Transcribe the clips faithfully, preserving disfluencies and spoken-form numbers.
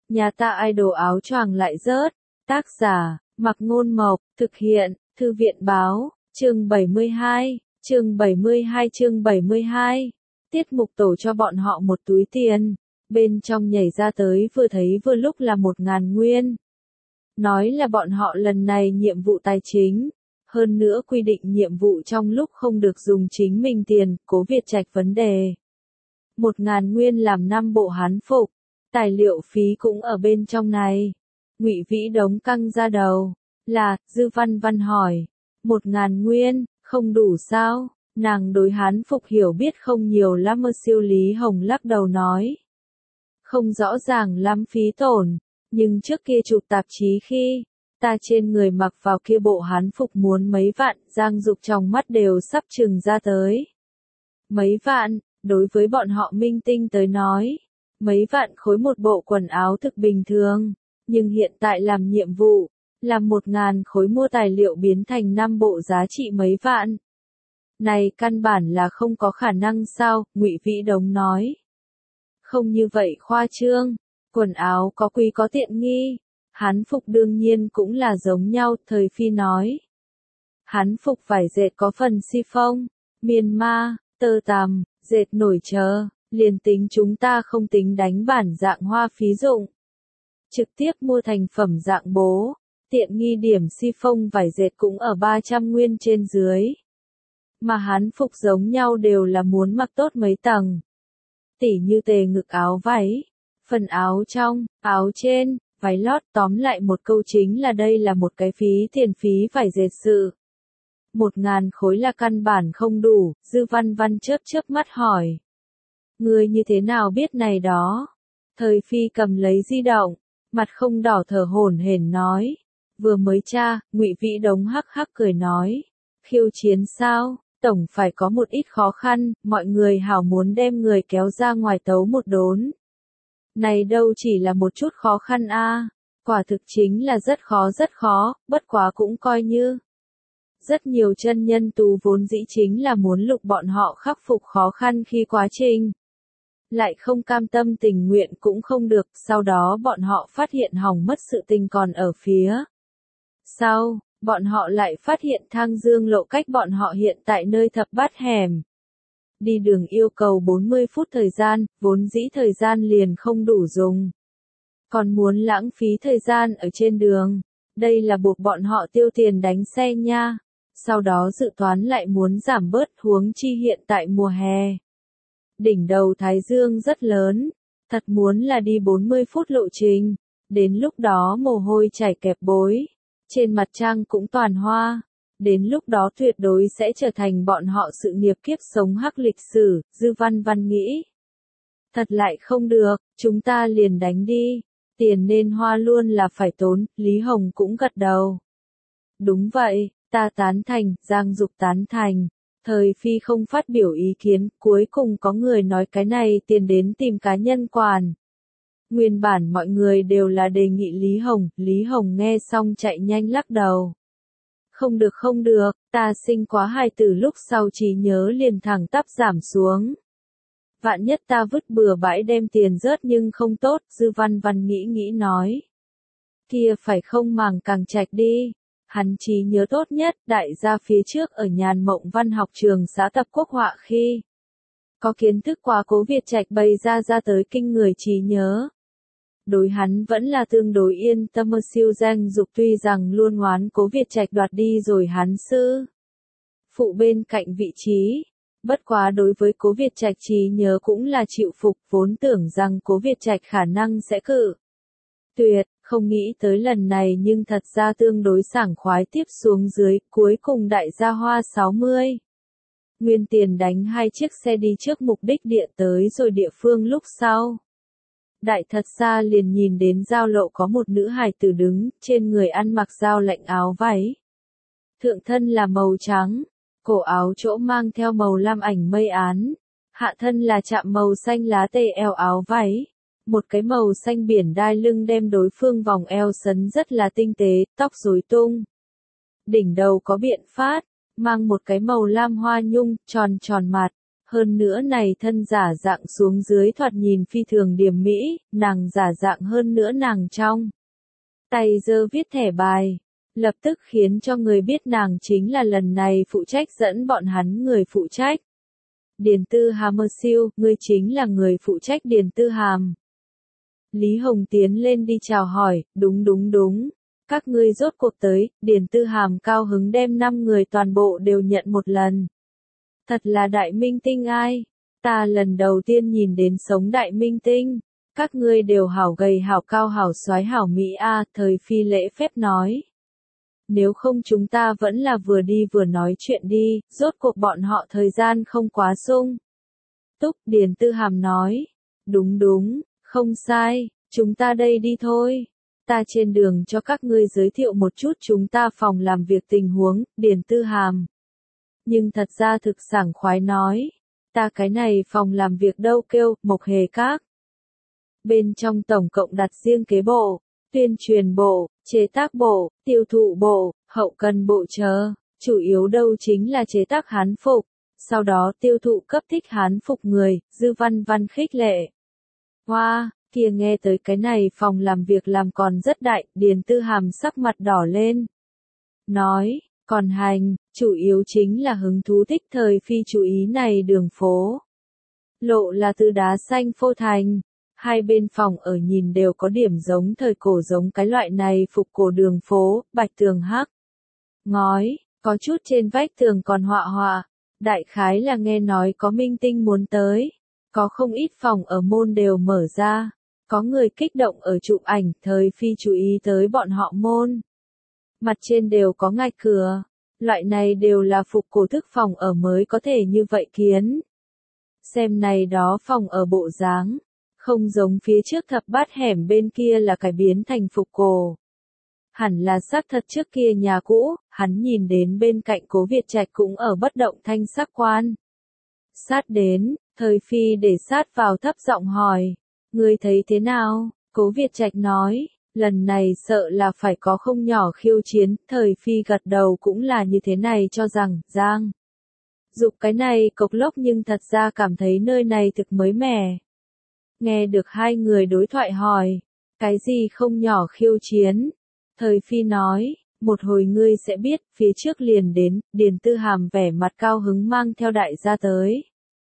Nhà ta idol áo choàng lại rớt. Tác giả, Mặc Ngôn Mộc, thực hiện, Thư viện Báo, chương bảy mươi hai, chương bảy mươi hai chương bảy mươi hai. Tiết mục tổ cho bọn họ một túi tiền, bên trong nhảy ra tới vừa thấy vừa lúc là một ngàn nguyên. Nói là bọn họ lần này nhiệm vụ tài chính, hơn nữa quy định nhiệm vụ trong lúc không được dùng chính mình tiền, Cố Việt Trạch vấn đề. Một ngàn nguyên làm năm bộ hán phục, tài liệu phí cũng ở bên trong này. Ngụy Vĩ Đống căng ra đầu, là, Dư Văn Văn hỏi, một ngàn nguyên, không đủ sao? Nàng đối hán phục hiểu biết không nhiều lắm mơ Siêu Lý Hồng lắc đầu nói. Không rõ ràng lắm phí tổn, nhưng trước kia chụp tạp chí khi, ta trên người mặc vào kia bộ hán phục muốn mấy vạn, Giang Dục trong mắt đều sắp trừng ra tới. Mấy vạn, đối với bọn họ minh tinh tới nói, mấy vạn khối một bộ quần áo thực bình thường, nhưng hiện tại làm nhiệm vụ, làm một ngàn khối mua tài liệu biến thành năm bộ giá trị mấy vạn. Này căn bản là không có khả năng sao, Ngụy Vĩ Đống nói. Không như vậy khoa trương, quần áo có quý có tiện nghi, hán phục đương nhiên cũng là giống nhau, Thời Phi nói. Hán phục vải dệt có phần si-phông, miên ma, tơ tằm, dệt nổi chờ, liền tính chúng ta không tính đánh bản dạng hoa phí dụng. Trực tiếp mua thành phẩm dạng bố, tiện nghi điểm si-phông vải dệt cũng ở ba trăm nguyên trên dưới. Mà hán phục giống nhau đều là muốn mặc tốt mấy tầng. Tỉ như tề ngực áo váy, phần áo trong, áo trên, váy lót, tóm lại một câu chính là đây là một cái phí tiền phí vải dệt sự. Một ngàn khối là căn bản không đủ, Dư Văn Văn chớp chớp mắt hỏi. Ngươi như thế nào biết này đó? Thời Phi cầm lấy di động, mặt không đỏ thở hổn hển nói. Vừa mới tra, Ngụy Vĩ Đống hắc hắc cười nói. Khiêu chiến sao? Tổng phải có một ít khó khăn, mọi người hảo muốn đem người kéo ra ngoài tấu một đốn. Này đâu chỉ là một chút khó khăn a, quả thực chính là rất khó rất khó, bất quá cũng coi như. Rất nhiều chân nhân tú vốn dĩ chính là muốn lục bọn họ khắc phục khó khăn khi quá trình. Lại không cam tâm tình nguyện cũng không được, sau đó bọn họ phát hiện hỏng mất sự tình còn ở phía. Sau, bọn họ lại phát hiện Thang Dương lộ cách bọn họ hiện tại nơi thập bát hẻm. Đi đường yêu cầu bốn mươi phút thời gian, vốn dĩ thời gian liền không đủ dùng. Còn muốn lãng phí thời gian ở trên đường, đây là buộc bọn họ tiêu tiền đánh xe nha. Sau đó dự toán lại muốn giảm bớt, huống chi hiện tại mùa hè. Đỉnh đầu Thái Dương rất lớn, thật muốn là đi bốn mươi phút lộ trình, đến lúc đó mồ hôi chảy kẹp bối, trên mặt trang cũng toàn hoa, đến lúc đó tuyệt đối sẽ trở thành bọn họ sự nghiệp kiếp sống hắc lịch sử, Dư Văn Văn nghĩ. Thật lại không được, chúng ta liền đánh đi, tiền nên hoa luôn là phải tốn, Lý Hồng cũng gật đầu. Đúng vậy, ta tán thành, Giang Dục tán thành. Thời Phi không phát biểu ý kiến, cuối cùng có người nói cái này tiền đến tìm cá nhân quản. Nguyên bản mọi người đều là đề nghị Lý Hồng, Lý Hồng nghe xong chạy nhanh lắc đầu. Không được không được, ta sinh quá hài tử lúc sau trí nhớ liền thẳng tắp giảm xuống. Vạn nhất ta vứt bừa bãi đem tiền rớt nhưng không tốt, Dư Văn Văn nghĩ nghĩ nói. Kia phải không màng càng trạch đi. Hắn trí nhớ tốt nhất, đại gia phía trước ở Nhàn Mộng Văn học trường xã tập quốc họa khi. Có kiến thức quá Cố Việt Trạch bày ra ra tới kinh người trí nhớ. Đối hắn vẫn là tương đối yên tâm. Siêu Giang Dục tuy rằng luôn oán Cố Việt Trạch đoạt đi rồi hắn sư phụ bên cạnh vị trí. Bất quá đối với Cố Việt Trạch trí nhớ cũng là chịu phục, vốn tưởng rằng Cố Việt Trạch khả năng sẽ cự tuyệt. Không nghĩ tới lần này nhưng thật ra tương đối sảng khoái tiếp xuống dưới, cuối cùng đại gia hoa sáu mươi. Nguyên tiền đánh hai chiếc xe đi trước mục đích địa tới rồi địa phương lúc sau. Đại thật xa liền nhìn đến giao lộ có một nữ hài tử đứng, trên người ăn mặc dao lạnh áo váy. Thượng thân là màu trắng, cổ áo chỗ mang theo màu lam ảnh mây án, hạ thân là chạm màu xanh lá tê eo áo váy. Một cái màu xanh biển đai lưng đem đối phương vòng eo sấn rất là tinh tế, tóc rối tung. Đỉnh đầu có biện phát, mang một cái màu lam hoa nhung, tròn tròn mặt, Hơn nữa này thân giả dạng xuống dưới thoạt nhìn phi thường điềm mỹ, nàng giả dạng hơn nữa nàng trong tay giơ viết thẻ bài, lập tức khiến cho người biết nàng chính là lần này phụ trách dẫn bọn hắn người phụ trách. Điền Tư Hàm siêu, ngươi chính là người phụ trách Điền Tư Hàm. Lý Hồng tiến lên đi chào hỏi, đúng đúng đúng, các ngươi rốt cuộc tới, Điền Tư Hàm cao hứng đem năm người toàn bộ đều nhận một lần. Thật là đại minh tinh ai, ta lần đầu tiên nhìn đến sống đại minh tinh, các ngươi đều hảo gầy hảo cao hảo soái hảo mỹ a, thời phi lễ phép nói. Nếu không chúng ta vẫn là vừa đi vừa nói chuyện đi, rốt cuộc bọn họ thời gian không quá sung. Túc, Điền Tư Hàm nói, đúng đúng, không sai, chúng ta đây đi thôi. Ta trên đường cho các ngươi giới thiệu một chút chúng ta phòng làm việc tình huống, Điền Tư Hàm. Nhưng thật ra thực sảng khoái nói, ta cái này phòng làm việc đâu kêu, Mộc Hề Các. Bên trong tổng cộng đặt riêng kế bộ, tuyên truyền bộ, chế tác bộ, tiêu thụ bộ, hậu cần bộ chờ, chủ yếu đâu chính là chế tác hán phục, sau đó tiêu thụ cấp thích hán phục người, Dư Văn Văn khích lệ. Hoa, wow, kia nghe tới cái này phòng làm việc làm còn rất đại, Điền Tư Hàm sắc mặt đỏ lên. Nói, còn hành, chủ yếu chính là hứng thú thích thời phi chú ý này đường phố. Lộ là từ đá xanh phô thành. Hai bên phòng ở nhìn đều có điểm giống thời cổ giống cái loại này phục cổ đường phố, bạch tường hắc. Ngói, có chút trên vách tường còn họa họa. Đại khái là nghe nói có minh tinh muốn tới. Có không ít phòng ở môn đều mở ra. Có người kích động ở chụp ảnh, thời phi chú ý tới bọn họ môn. Mặt trên đều có ngạch cửa. Loại này đều là phục cổ thức phòng ở mới có thể như vậy kiến. Xem này đó phòng ở bộ dáng. Không giống phía trước thập bát hẻm bên kia là cải biến thành phục cổ. Hẳn là xác thật trước kia nhà cũ, hắn nhìn đến bên cạnh Cố Việt Trạch cũng ở bất động thanh sắc quan. Sát đến, thời phi để sát vào thấp giọng hỏi, ngươi thấy thế nào? Cố Việt Trạch nói, lần này sợ là phải có không nhỏ khiêu chiến, thời phi gật đầu cũng là như thế này cho rằng, Giang. Dục cái này cộc lốc nhưng thật ra cảm thấy nơi này thực mới mẻ. Nghe được hai người đối thoại hỏi, cái gì không nhỏ khiêu chiến? Thời phi nói, một hồi ngươi sẽ biết, phía trước liền đến, Điền Tư Hàm vẻ mặt cao hứng mang theo đại gia tới.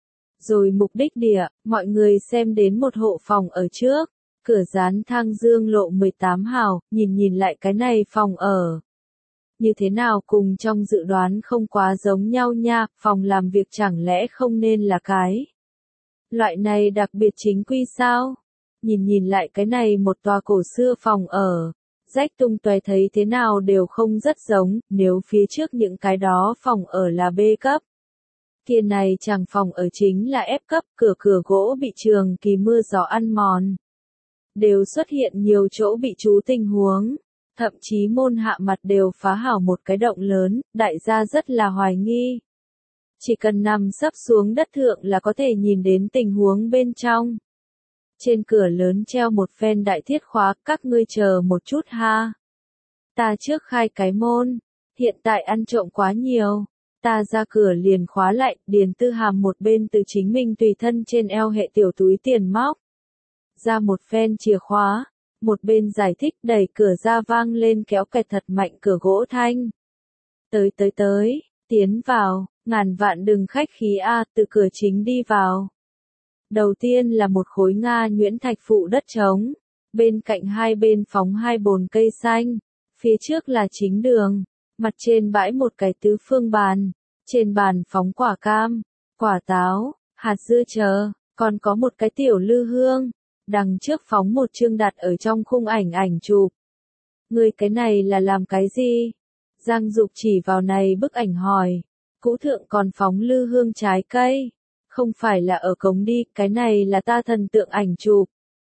Rồi mục đích địa, mọi người xem đến một hộ phòng ở trước, cửa dán thang dương lộ mười tám hào, nhìn nhìn lại cái này phòng ở. Như thế nào cùng trong dự đoán không quá giống nhau nha, phòng làm việc chẳng lẽ không nên là cái. Loại này đặc biệt chính quy sao? Nhìn nhìn lại cái này một tòa cổ xưa phòng ở, rách tung tóe thấy thế nào đều không rất giống, nếu phía trước những cái đó phòng ở là B cấp. Kia này chẳng phòng ở chính là F cấp, cửa cửa gỗ bị trường kỳ mưa gió ăn mòn. Đều xuất hiện nhiều chỗ bị trú tình huống, thậm chí môn hạ mặt đều phá hảo một cái động lớn, đại gia rất là hoài nghi. Chỉ cần nằm sấp xuống đất thượng là có thể nhìn đến tình huống bên trong. Trên cửa lớn treo một phen đại thiết khóa, các ngươi chờ một chút ha. Ta trước khai cái môn, hiện tại ăn trộm quá nhiều. Ta ra cửa liền khóa lại, Điền Tư Hàm một bên từ chính mình tùy thân trên eo hệ tiểu túi tiền móc. Ra một phen chìa khóa, một bên giải thích đẩy cửa ra vang lên kéo kẹt thật mạnh cửa gỗ thanh. Tới tới tới, tiến vào. Ngàn vạn đừng khách khí a, từ cửa chính đi vào. Đầu tiên là một khối Nga nhuyễn thạch phụ đất trống, bên cạnh hai bên phóng hai bồn cây xanh, phía trước là chính đường, mặt trên bãi một cái tứ phương bàn, trên bàn phóng quả cam, quả táo, hạt dưa chờ, còn có một cái tiểu lư hương, đằng trước phóng một chương đặt ở trong khung ảnh ảnh chụp. Người cái này là làm cái gì? Giang Dục chỉ vào này bức ảnh hỏi. Cũ thượng còn phóng lư hương trái cây, không phải là ở cống đi, cái này là ta thần tượng ảnh chụp.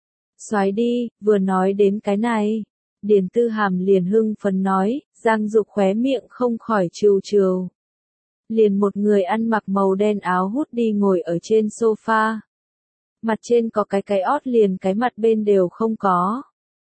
Xoái đi, vừa nói đến cái này, Điền Tư Hàm liền hưng phấn nói, Giang Dục khóe miệng không khỏi trừ trừ. Liền một người ăn mặc màu đen áo hút đi ngồi ở trên sofa. Mặt trên có cái cái ót liền cái mặt bên đều không có.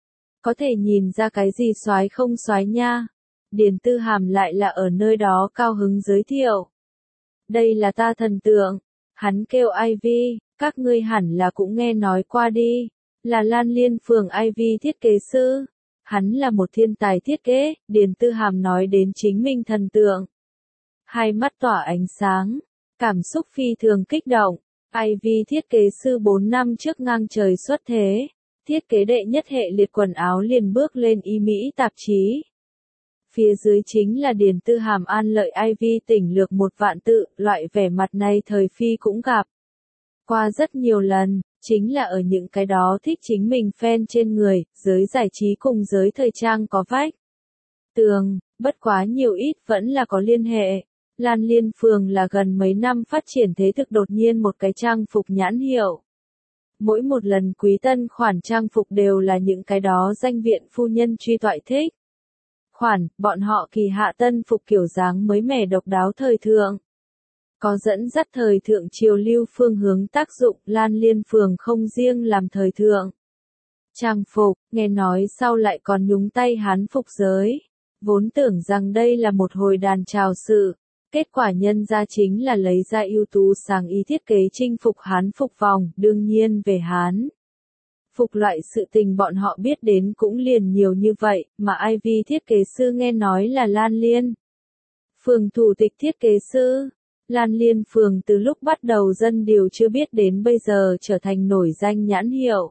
Có thể nhìn ra cái gì xoái không xoái nha. Điền Tư Hàm lại là ở nơi đó cao hứng giới thiệu. Đây là ta thần tượng, Hắn kêu Ivy, các ngươi hẳn là cũng nghe nói qua đi, là Lan Liên Phường Ivy thiết kế sư. Hắn là một thiên tài thiết kế, Điền Tư Hàm nói đến chính mình thần tượng. Hai mắt tỏa ánh sáng, cảm xúc phi thường kích động. Ivy thiết kế sư bốn năm trước ngang trời xuất thế, thiết kế đệ nhất hệ liệt quần áo liền bước lên Y Mỹ tạp chí. Phía dưới chính là Điền Tư Hàm an lợi Ivy tỉnh lược một vạn tự, loại vẻ mặt này thời phi cũng gặp qua rất nhiều lần, chính là ở những cái đó thích chính mình fan trên người, giới giải trí cùng giới thời trang có vách tường, bất quá nhiều ít vẫn là có liên hệ. Lan Liên Phường là gần mấy năm phát triển thế thực đột nhiên một cái trang phục nhãn hiệu. Mỗi một lần quý tân khoản trang phục đều là những cái đó danh viện phu nhân truy toại thích. Khoản, bọn họ kỳ hạ tân phục kiểu dáng mới mẻ độc đáo thời thượng. Có dẫn dắt thời thượng triều lưu phương hướng tác dụng, Lan Liên Phường không riêng làm thời thượng trang phục, nghe nói sau lại còn nhúng tay Hán phục giới. Vốn tưởng rằng đây là một hồi đàn chào sự, kết quả nhân ra chính là lấy ra ưu tú sáng ý thiết kế chinh phục Hán phục vòng, đương nhiên về Hán phục loại sự tình bọn họ biết đến cũng liền nhiều như vậy, mà Ivy thiết kế sư nghe nói là Lan Liên Phường thủ tịch thiết kế sư. Lan Liên Phường từ lúc bắt đầu dân điều chưa biết đến bây giờ trở thành nổi danh nhãn hiệu.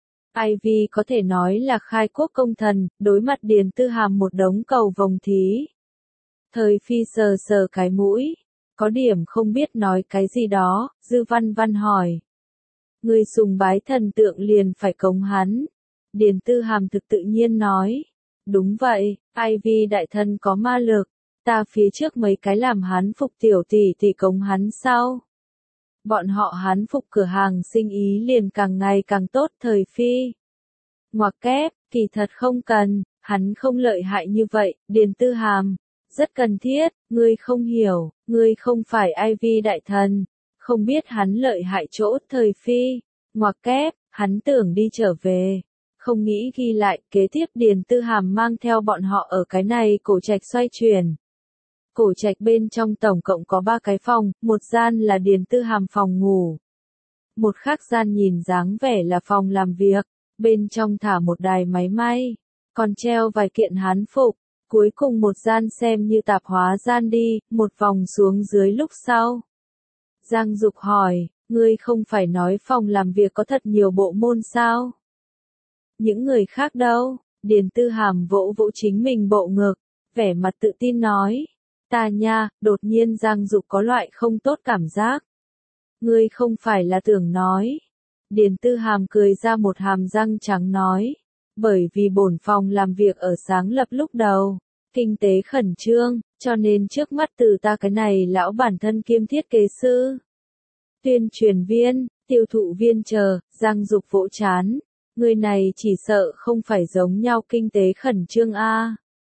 Ivy có thể nói là khai quốc công thần, đối mặt Điền Tư Hàm một đống cầu vồng thí. Thời phi sờ sờ cái mũi, có điểm không biết nói cái gì đó, Dư Văn Văn hỏi. Người sùng bái thần tượng liền phải cống hắn. Điền Tư Hàm thực tự nhiên nói. Đúng vậy, Ivy đại thần có ma lực, ta phía trước mấy cái làm Hán phục tiểu tỷ tỷ cống hắn sau. Bọn họ Hán phục cửa hàng sinh ý liền càng ngày càng tốt thời phi. Ngoặc kép, kỳ thật không cần, hắn không lợi hại như vậy, Điền Tư Hàm. Rất cần thiết, ngươi không hiểu, ngươi không phải Ivy đại thần, không biết hắn lợi hại chỗ thời phi. Ngoặc kép, hắn tưởng đi trở về. Không nghĩ ghi lại, kế tiếp Điền Tư Hàm mang theo bọn họ ở cái này cổ trạch xoay chuyển. Cổ trạch bên trong tổng cộng có ba cái phòng, một gian là Điền Tư Hàm phòng ngủ. Một khác gian nhìn dáng vẻ là phòng làm việc, bên trong thả một đài máy may, còn treo vài kiện Hán phục. Cuối cùng một gian xem như tạp hóa gian đi, một vòng xuống dưới lúc sau. Giang Dục hỏi, ngươi không phải nói phòng làm việc có thật nhiều bộ môn sao? Những người khác đâu? Điền Tư Hàm vỗ vỗ chính mình bộ ngực, vẻ mặt tự tin nói. Ta nha, đột nhiên Giang Dục có loại không tốt cảm giác. Ngươi không phải là tưởng nói. Điền Tư Hàm cười ra một hàm răng trắng nói. Bởi vì bổn phòng làm việc ở sáng lập lúc đầu, kinh tế khẩn trương, cho nên trước mắt từ ta cái này lão bản thân kiêm thiết kế sư, tuyên truyền viên, tiêu thụ viên chờ, Giang Dục vỗ chán. Người này chỉ sợ không phải giống nhau kinh tế khẩn trương a.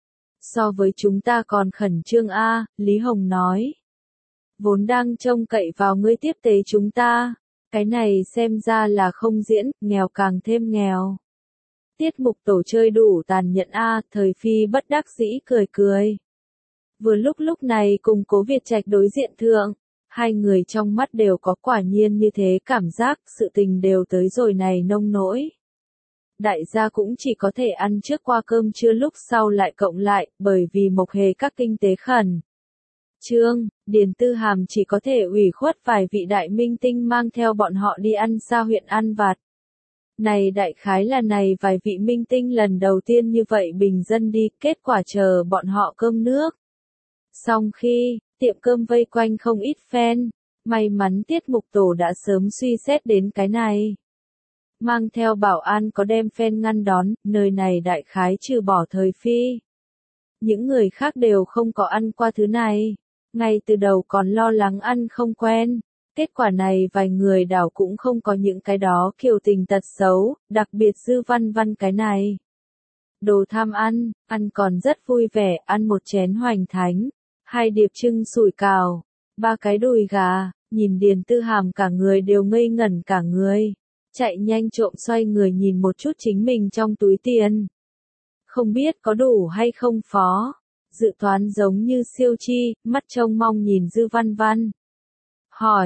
So với chúng ta còn khẩn trương a, Lý Hồng nói. Vốn đang trông cậy vào ngươi tiếp tế chúng ta, cái này xem ra là không diễn, nghèo càng thêm nghèo. Tiết mục tổ chơi đủ tàn nhẫn a, thời phi bất đắc dĩ cười cười. Vừa lúc lúc này cùng Cố Việt Trạch đối diện thượng, hai người trong mắt đều có quả nhiên như thế cảm giác, sự tình đều tới rồi này nông nỗi. Đại gia cũng chỉ có thể ăn trước qua cơm trưa lúc sau lại cộng lại, bởi vì Mộc Hề các kinh tế khẩn trương, Điền Tư Hàm chỉ có thể ủy khuất vài vị đại minh tinh mang theo bọn họ đi ăn xa huyện ăn vặt. Này đại khái là này vài vị minh tinh lần đầu tiên như vậy bình dân đi, kết quả chờ bọn họ cơm nước. Xong khi, tiệm cơm vây quanh không ít fan, may mắn tiết mục tổ đã sớm suy xét đến cái này. Mang theo bảo an có đem fan ngăn đón, nơi này đại khái trừ bỏ thời phi. Những người khác đều không có ăn qua thứ này, ngay từ đầu còn lo lắng ăn không quen. Kết quả này vài người đảo cũng không có những cái đó kiều tình tật xấu, đặc biệt Dư Văn Văn cái này. Đồ tham ăn, ăn còn rất vui vẻ, ăn một chén hoành thánh, hai điệp trưng sủi cào, ba cái đùi gà, nhìn Điền Tư Hàm cả người đều ngây ngẩn cả người. Chạy nhanh trộm xoay người nhìn một chút chính mình trong túi tiền. Không biết có đủ hay không phó. Dự toán giống như siêu chi, mắt trông mong nhìn Dư Văn Văn. Hỏi,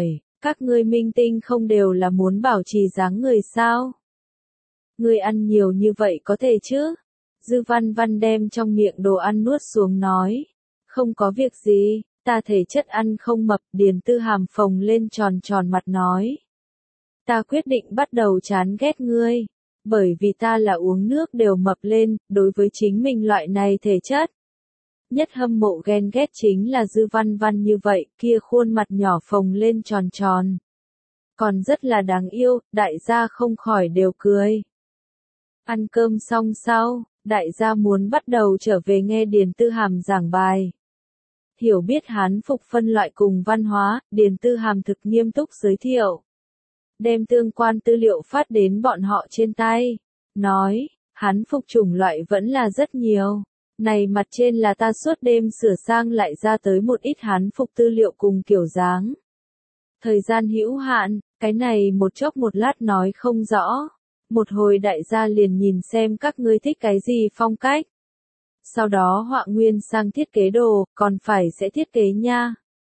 Các ngươi minh tinh không đều là muốn bảo trì dáng người sao? Ngươi ăn nhiều như vậy có thể chứ? Dư Văn Văn đem trong miệng đồ ăn nuốt xuống nói. Không có việc gì, ta thể chất ăn không mập. Điền Tư Hàm phồng lên tròn tròn mặt nói. Ta quyết định bắt đầu chán ghét ngươi. Bởi vì ta là uống nước đều mập lên, đối với chính mình loại này thể chất. Nhất hâm mộ ghen ghét chính là Dư Văn Văn như vậy, kia khuôn mặt nhỏ phồng lên tròn tròn. Còn rất là đáng yêu, đại gia không khỏi đều cười. Ăn cơm xong sau, đại gia muốn bắt đầu trở về nghe Điền Tư Hàm giảng bài. Hiểu biết Hán phục phân loại cùng văn hóa, Điền Tư Hàm thực nghiêm túc giới thiệu. Đem tương quan tư liệu phát đến bọn họ trên tay. Nói, Hán phục chủng loại vẫn là rất nhiều. Này mặt trên là ta suốt đêm sửa sang lại ra tới một ít Hán phục tư liệu cùng kiểu dáng. Thời gian hữu hạn, cái này một chốc một lát nói không rõ. Một hồi đại gia liền nhìn xem các ngươi thích cái gì phong cách. Sau đó họa nguyên sang thiết kế đồ, còn phải sẽ thiết kế nha.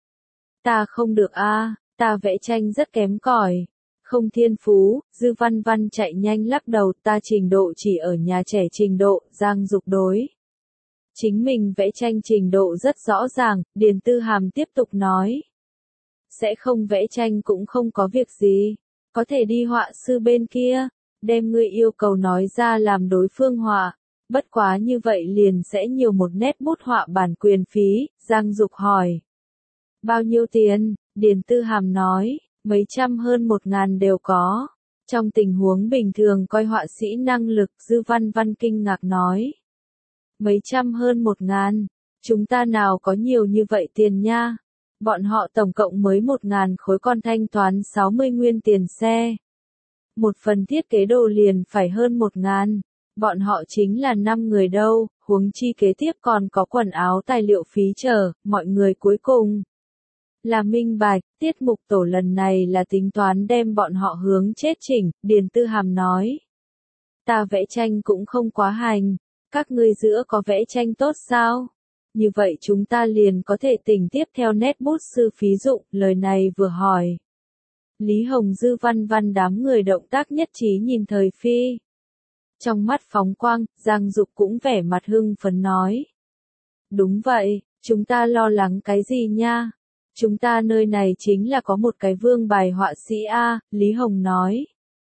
Ta không được a, ta vẽ tranh rất kém cỏi. Không thiên phú. Dư Văn Văn chạy nhanh lắc đầu, ta trình độ chỉ ở nhà trẻ trình độ. Giang Dục đối. Chính mình vẽ tranh trình độ rất rõ ràng. Điền Tư Hàm tiếp tục nói. Sẽ không vẽ tranh cũng không có việc gì. Có thể đi họa sư bên kia. Đem ngươi yêu cầu nói ra làm đối phương họa. Bất quá như vậy liền sẽ nhiều một nét bút họa bản quyền phí. Giang Dục hỏi. Bao nhiêu tiền? Điền Tư Hàm nói. Mấy trăm hơn một ngàn đều có. Trong tình huống bình thường coi họa sĩ năng lực. Dư Văn Văn kinh ngạc nói. Mấy trăm hơn một ngàn. Chúng ta nào có nhiều như vậy tiền nha. Bọn họ tổng cộng mới một ngàn khối, con thanh toán sáu mươi nguyên tiền xe. Một phần thiết kế đồ liền phải hơn một ngàn. Bọn họ chính là năm người đâu, huống chi kế tiếp còn có quần áo tài liệu phí chờ, mọi người cuối cùng. Là minh bạch, tiết mục tổ lần này là tính toán đem bọn họ hướng chết chỉnh, Điền Tư Hàm nói. Ta vẽ tranh cũng không quá hành, các ngươi giữa có vẽ tranh tốt sao? Như vậy chúng ta liền có thể tỉnh tiếp theo nét bút sư phí dụng, lời này vừa hỏi. Lý Hồng Dư Văn Văn đám người động tác nhất trí nhìn Thời Phi. Trong mắt phóng quang, Giang Dục cũng vẻ mặt hưng phấn nói. Đúng vậy, chúng ta lo lắng cái gì nha? Chúng ta nơi này chính là có một cái vương bài họa sĩ A, Lý Hồng nói.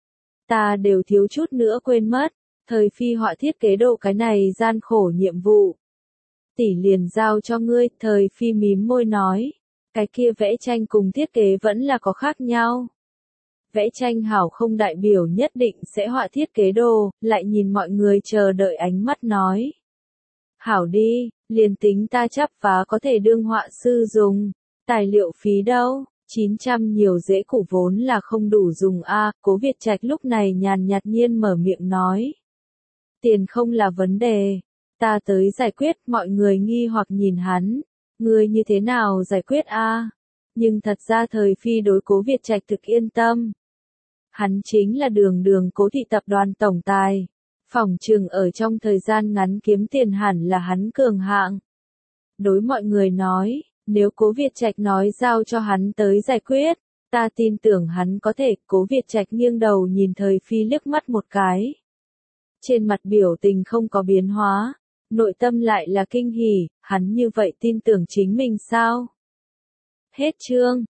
Ta đều thiếu chút nữa quên mất, Thời Phi họa thiết kế đồ cái này gian khổ nhiệm vụ. Tỷ liền giao cho ngươi, Thời Phi mím môi nói. Cái kia vẽ tranh cùng thiết kế vẫn là có khác nhau. Vẽ tranh hảo không đại biểu nhất định sẽ họa thiết kế đồ, lại nhìn mọi người chờ đợi ánh mắt nói. Hảo đi, liền tính ta chắp vá có thể đương họa sư dùng. Tài liệu phí đâu? chín trăm nhiều dễ củ vốn là không đủ dùng a. Cố Việt Trạch lúc này nhàn nhạt nhiên mở miệng nói. Tiền không là vấn đề. Ta tới giải quyết, mọi người nghi hoặc nhìn hắn. Ngươi như thế nào giải quyết a? Nhưng thật ra Thời Phi đối Cố Việt Trạch thực yên tâm. Hắn chính là đường đường Cố thị tập đoàn tổng tài. Phỏng chừng ở trong thời gian ngắn kiếm tiền hẳn là hắn cường hạng. Đối mọi người nói, nếu Cố Việt Trạch nói giao cho hắn tới giải quyết, ta tin tưởng hắn có thể. Cố Việt Trạch nghiêng đầu nhìn Thời Phi liếc mắt một cái. Trên mặt biểu tình không có biến hóa, nội tâm lại là kinh hỉ, hắn như vậy tin tưởng chính mình sao? Hết chương.